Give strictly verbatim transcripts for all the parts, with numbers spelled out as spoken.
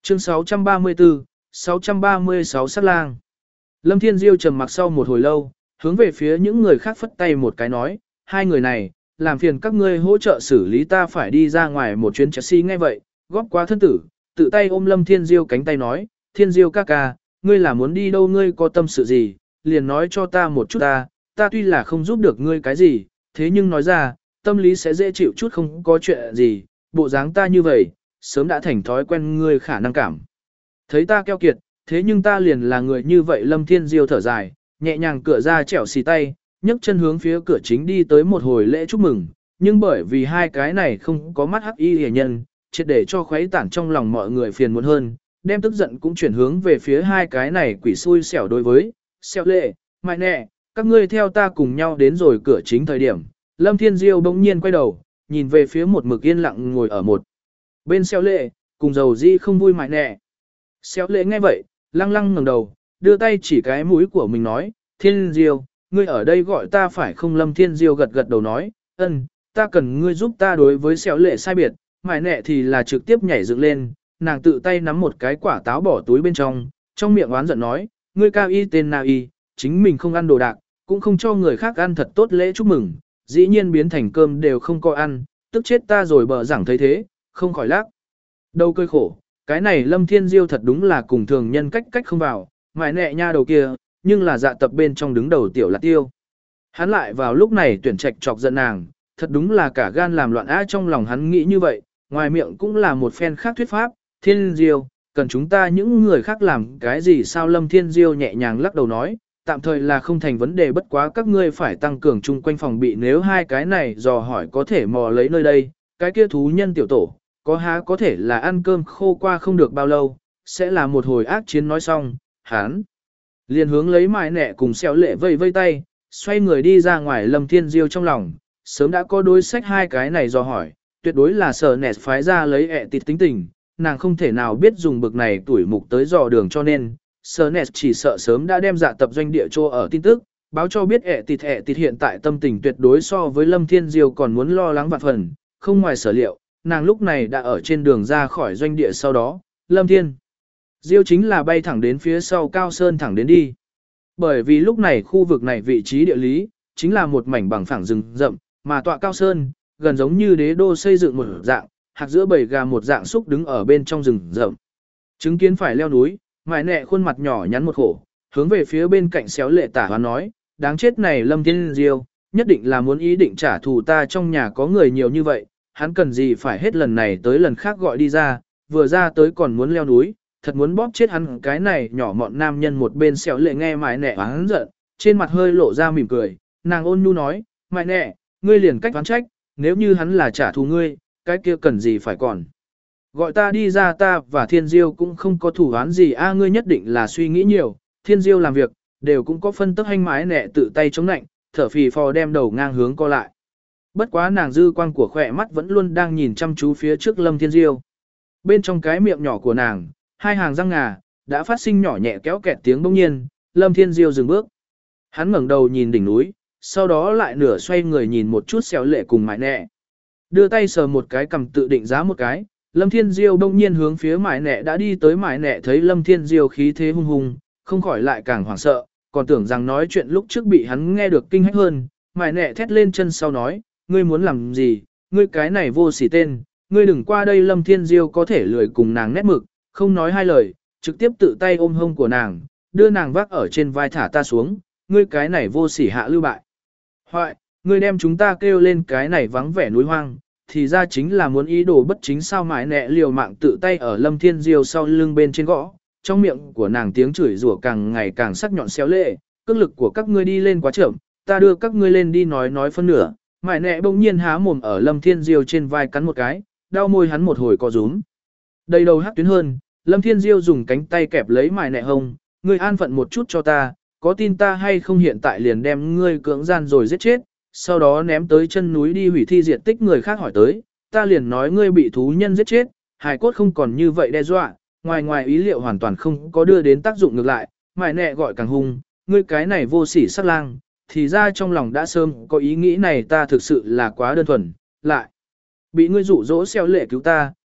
Chương sáu trăm ba mươi tư, sáu trăm ba mươi sáu sát lang. Lâm Thiên Diêu trầm mặc sau một hồi lâu, hướng về phía những người khác phất tay một cái nói, hai người này, làm phiền các ngươi hỗ trợ xử lý ta phải đi ra ngoài một chuyến Chelsea ngay vậy, góp quá thân tử, tự tay ôm Lâm Thiên Diêu cánh tay nói, Thiên Diêu ca ca, ngươi là muốn đi đâu ngươi có tâm sự gì, liền nói cho ta một chút ta, ta tuy là không giúp được ngươi cái gì, thế nhưng nói ra, tâm lý sẽ dễ chịu chút không có chuyện gì, bộ dáng ta như vậy, sớm đã thành thói quen ngươi khả năng cảm. Thấy ta keo kiệt, thế nhưng ta liền là người như vậy Lâm Thiên Diêu thở dài, nhẹ nhàng cửa ra chẻo xì tay, nhấc chân hướng phía cửa chính đi tới một hồi lễ chúc mừng, nhưng bởi vì hai cái này không có mắt hắc y hề nhân, triệt để cho khuấy tản trong lòng mọi người phiền muộn hơn, đem tức giận cũng chuyển hướng về phía hai cái này quỷ xui xẻo đối với, xẻo lệ, mại nẹ, các ngươi theo ta cùng nhau đến rồi cửa chính thời điểm, Lâm Thiên Diêu bỗng nhiên quay đầu, nhìn về phía một mực yên lặng ngồi ở một bên xẻo lệ, cùng dầu di không vui mại nẹ. Xéo lệ nghe vậy, lăng lăng ngẩng đầu, đưa tay chỉ cái mũi của mình nói, Thiên Diêu, ngươi ở đây gọi ta phải không? Lâm Thiên Diêu gật gật đầu nói, ân, ta cần ngươi giúp ta đối với xéo lệ sai biệt, mải nẹ thì là trực tiếp nhảy dựng lên, nàng tự tay nắm một cái quả táo bỏ túi bên trong, trong miệng oán giận nói, ngươi cao y tên nào y, chính mình không ăn đồ đạc, cũng không cho người khác ăn thật tốt lễ chúc mừng, dĩ nhiên biến thành cơm đều không có ăn, tức chết ta rồi bờ giảng thấy thế, không khỏi lắc đầu cơi khổ. Cái này Lâm Thiên Diêu thật đúng là cùng thường nhân cách cách không vào, mải nẹ nha đầu kia, nhưng là dạ tập bên trong đứng đầu tiểu là tiêu. Hắn lại vào lúc này tuyển trạch chọc giận nàng, thật đúng là cả gan làm loạn á trong lòng hắn nghĩ như vậy, ngoài miệng cũng là một phen khác thuyết pháp, Thiên Diêu, cần chúng ta những người khác làm cái gì sao? Lâm Thiên Diêu nhẹ nhàng lắc đầu nói, tạm thời là không thành vấn đề bất quá các ngươi phải tăng cường chung quanh phòng bị nếu hai cái này dò hỏi có thể mò lấy nơi đây, cái kia thú nhân tiểu tổ. Có há có thể là ăn cơm khô qua không được bao lâu, sẽ là một hồi ác chiến nói xong, hắn liền hướng lấy mài nẹ cùng xéo lệ vây vây tay, xoay người đi ra ngoài. Lâm Thiên Diêu trong lòng, sớm đã có đối sách hai cái này do hỏi, tuyệt đối là sở nẹt phái ra lấy ẹ tịt tính tình, nàng không thể nào biết dùng bực này tuổi mục tới dò đường cho nên, sở nẹt chỉ sợ sớm đã đem dạ tập doanh địa cho ở tin tức, báo cho biết ẹ tịt ẹ tịt hiện tại tâm tình tuyệt đối so với Lâm Thiên Diêu còn muốn lo lắng vạn phần, không ngoài sở liệu. Nàng lúc này đã ở trên đường ra khỏi doanh địa sau đó, Lâm Thiên Diêu chính là bay thẳng đến phía sau Cao Sơn thẳng đến đi. Bởi vì lúc này khu vực này vị trí địa lý, chính là một mảnh bằng phẳng rừng rậm, mà tọa Cao Sơn, gần giống như đế đô xây dựng một dạng, hạc giữa bầy gà một dạng xúc đứng ở bên trong rừng rậm. Chứng kiến phải leo núi, mải nẹ khuôn mặt nhỏ nhắn một khổ, hướng về phía bên cạnh xéo lệ tả hoán nói, đáng chết này Lâm Thiên Diêu, nhất định là muốn ý định trả thù ta trong nhà có người nhiều như vậy. Hắn cần gì phải hết lần này tới lần khác gọi đi ra, vừa ra tới còn muốn leo núi, thật muốn bóp chết hắn cái này nhỏ mọn nam nhân. Một bên xéo lệ nghe mải nẹ oán giận, trên mặt hơi lộ ra mỉm cười, nàng ôn nhu nói, mải nẹ, ngươi liền cách oán trách, nếu như hắn là trả thù ngươi, cái kia cần gì phải còn. Gọi ta đi ra ta và Thiên Diêu cũng không có thủ án gì a ngươi nhất định là suy nghĩ nhiều, Thiên Diêu làm việc, đều cũng có phân tức hành mái nẹ tự tay chống nạnh, thở phì phò đem đầu ngang hướng co lại. Bất quá nàng dư quang của khỏe mắt vẫn luôn đang nhìn chăm chú phía trước Lâm Thiên Diêu. Bên trong cái miệng nhỏ của nàng, hai hàng răng ngà, đã phát sinh nhỏ nhẹ kéo kẹt tiếng bỗng nhiên, Lâm Thiên Diêu dừng bước. Hắn ngẩng đầu nhìn đỉnh núi, sau đó lại nửa xoay người nhìn một chút xéo lệ cùng mải nẹ. Đưa tay sờ một cái cầm tự định giá một cái, Lâm Thiên Diêu bỗng nhiên hướng phía mải nẹ đã đi tới. Mải nẹ thấy Lâm Thiên Diêu khí thế hung hùng, không khỏi lại càng hoảng sợ, còn tưởng rằng nói chuyện lúc trước bị hắn nghe được kinh hách hơn. Mải nẹ thét lên chân sau nói, ngươi muốn làm gì, ngươi cái này vô sỉ tên, ngươi đừng qua đây. Lâm Thiên Diêu có thể lười cùng nàng nét mực, không nói hai lời, trực tiếp tự tay ôm hông của nàng, đưa nàng vác ở trên vai thả ta xuống, ngươi cái này vô sỉ hạ lưu bại. Hoại, ngươi đem chúng ta kêu lên cái này vắng vẻ núi hoang, thì ra chính là muốn ý đồ bất chính sao? Mãi nẹ liều mạng tự tay ở Lâm Thiên Diêu sau lưng bên trên gõ, trong miệng của nàng tiếng chửi rủa càng ngày càng sắc nhọn xéo lệ, cước lực của các ngươi đi lên quá chậm, ta đưa các ngươi lên đi nói nói phân nửa. Mãi nẹ bỗng nhiên há mồm ở Lâm Thiên Diêu trên vai cắn một cái, đau môi hắn một hồi co rúm. Đầy đầu hắc tuyến hơn, Lâm Thiên Diêu dùng cánh tay kẹp lấy mãi nẹ hông, ngươi an phận một chút cho ta, có tin ta hay không hiện tại liền đem ngươi cưỡng gian rồi giết chết, sau đó ném tới chân núi đi hủy thi diệt tích. Người khác hỏi tới, ta liền nói ngươi bị thú nhân giết chết, hài cốt không còn như vậy đe dọa, ngoài ngoài ý liệu hoàn toàn không có đưa đến tác dụng ngược lại. Mãi nẹ gọi càng hung, ngươi cái này vô sỉ sắc lang, thì ra trong lòng đã sớm có ý nghĩ này, ta thực sự là quá đơn thuần, lại bị ngươi dụ dỗ xéo lệ cứu ta,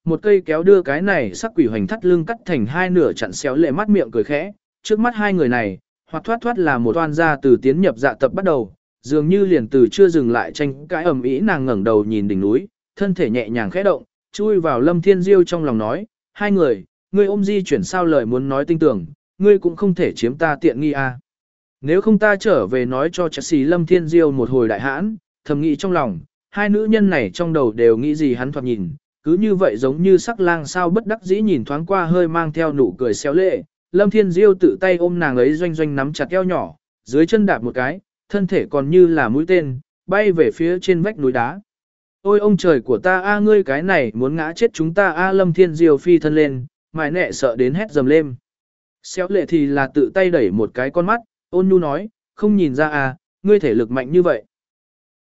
một cây kéo đưa cái này sắc quỷ hoành thắt lưng cắt thành hai nửa chặn xéo lệ mắt miệng cười khẽ, trước mắt hai người này, hoặc thoát thoát là một toan gia từ tiến nhập dạ tập bắt đầu, dường như liền từ chưa dừng lại tranh cãi ầm ĩ nàng ngẩng đầu nhìn đỉnh núi, thân thể nhẹ nhàng khẽ động, chui vào Lâm Thiên Diêu trong lòng nói, hai người, ngươi ôm di chuyển sao lời muốn nói tinh tưởng, ngươi cũng không thể chiếm ta tiện nghi à. Nếu không ta trở về nói cho Chelsea Lâm Thiên Diêu một hồi đại hãn, thầm nghĩ trong lòng, hai nữ nhân này trong đầu đều nghĩ gì hắn thoạt nhìn, cứ như vậy giống như sắc lang sao bất đắc dĩ nhìn thoáng qua hơi mang theo nụ cười xéo lệ, Lâm Thiên Diêu tự tay ôm nàng ấy doanh doanh nắm chặt eo nhỏ, dưới chân đạp một cái, thân thể còn như là mũi tên, bay về phía trên vách núi đá. Ôi ông trời của ta a ngươi cái này muốn ngã chết chúng ta a Lâm Thiên Diêu phi thân lên, mải nẹ sợ đến hét dầm lên. Xéo lệ thì là tự tay đẩy một cái con mắt, ôn nhu nói, không nhìn ra à, ngươi thể lực mạnh như vậy.